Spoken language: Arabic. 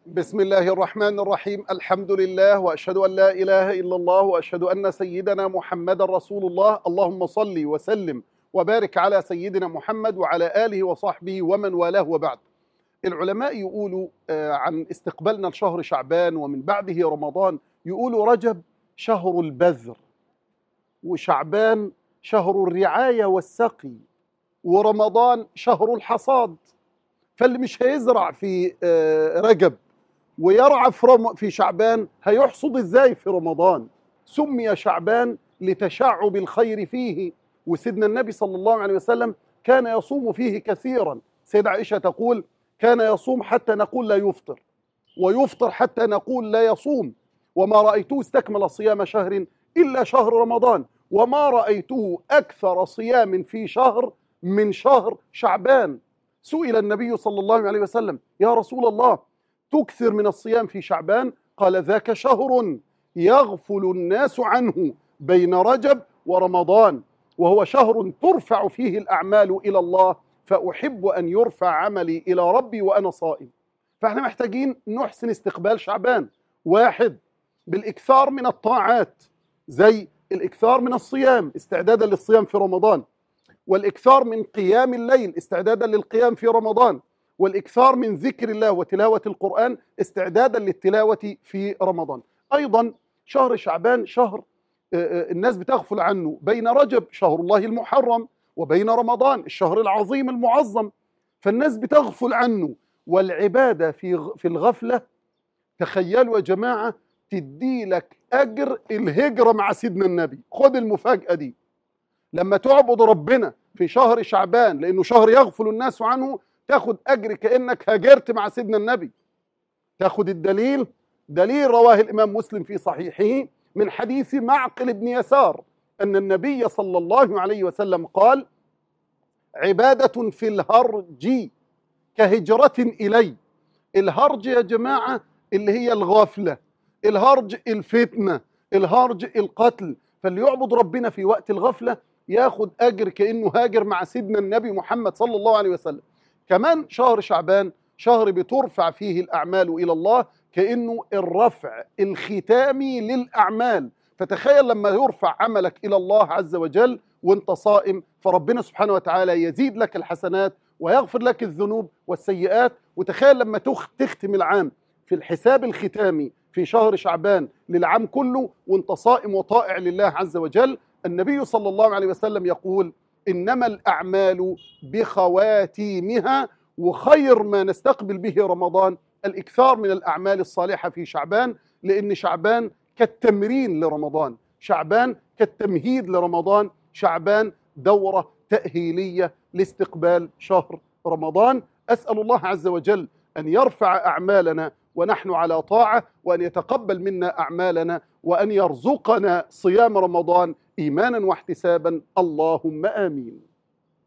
بسم الله الرحمن الرحيم. الحمد لله وأشهد أن لا إله إلا الله وأشهد أن سيدنا محمد رسول الله. اللهم صل وسلم وبارك على سيدنا محمد وعلى آله وصحبه ومن والاه، وبعد. العلماء يقولوا عن استقبالنا لشهر شعبان ومن بعده رمضان، يقولوا رجب شهر البذر، وشعبان شهر الرعاية والسقي، ورمضان شهر الحصاد. فاللي مش هيزرع في رجب ويرعى في شعبان هيحصد ازاي في رمضان؟ سمي شعبان لتشعب الخير فيه، وسيدنا النبي صلى الله عليه وسلم كان يصوم فيه كثيرا. سيدة عائشة تقول: كان يصوم حتى نقول لا يفطر، ويفطر حتى نقول لا يصوم، وما رأيته استكمل صيام شهر إلا شهر رمضان، وما رأيته أكثر صيام في شهر من شهر شعبان. سئل النبي صلى الله عليه وسلم: يا رسول الله، تكثر من الصيام في شعبان؟ قال: ذاك شهر يغفل الناس عنه بين رجب ورمضان، وهو شهر ترفع فيه الأعمال إلى الله، فأحب أن يرفع عملي إلى ربي وأنا صائم. فاحنا محتاجين نحسن استقبال شعبان. واحد، بالإكثار من الطاعات، زي الإكثار من الصيام استعدادا للصيام في رمضان، والإكثار من قيام الليل استعدادا للقيام في رمضان، والإكثار من ذكر الله وتلاوة القرآن استعدادا للتلاوة في رمضان. أيضا شهر شعبان شهر الناس بتغفل عنه، بين رجب شهر الله المحرم وبين رمضان الشهر العظيم المعظم، فالناس بتغفل عنه. والعبادة في الغفلة، تخيلوا يا جماعة، تدي لك أجر الهجرة مع سيدنا النبي. خد المفاجأة دي، لما تعبد ربنا في شهر شعبان لأنه شهر يغفل الناس عنه، تاخد أجر كأنك هاجرت مع سيدنا النبي. تاخد الدليل، دليل رواه الإمام مسلم في صحيحه من حديث معقل بن يسار أن النبي صلى الله عليه وسلم قال: عبادة في الهرج كهجرة إلي. الهرج يا جماعة اللي هي الغفلة، الهرج الفتنة، الهرج القتل. فاللي يعبد ربنا في وقت الغفلة ياخد أجر كأنه هاجر مع سيدنا النبي محمد صلى الله عليه وسلم. كمان شهر شعبان شهر بترفع فيه الأعمال إلى الله، كأنه الرفع الختامي للأعمال. فتخيل لما يرفع عملك إلى الله عز وجل وانت صائم، فربنا سبحانه وتعالى يزيد لك الحسنات ويغفر لك الذنوب والسيئات. وتخيل لما تختم العام في الحساب الختامي في شهر شعبان للعام كله وانت صائم وطائع لله عز وجل. النبي صلى الله عليه وسلم يقول: إنما الأعمال بخواتيمها، وخير ما نستقبل به رمضان الإكثار من الأعمال الصالحة في شعبان، لأن شعبان كالتمرين لرمضان، شعبان كالتمهيد لرمضان، شعبان دورة تأهيلية لاستقبال شهر رمضان. أسأل الله عز وجل أن يرفع أعمالنا ونحن على طاعة، وأن يتقبل منا أعمالنا، وأن يرزقنا صيام رمضان إيمانا واحتسابا. اللهم آمين.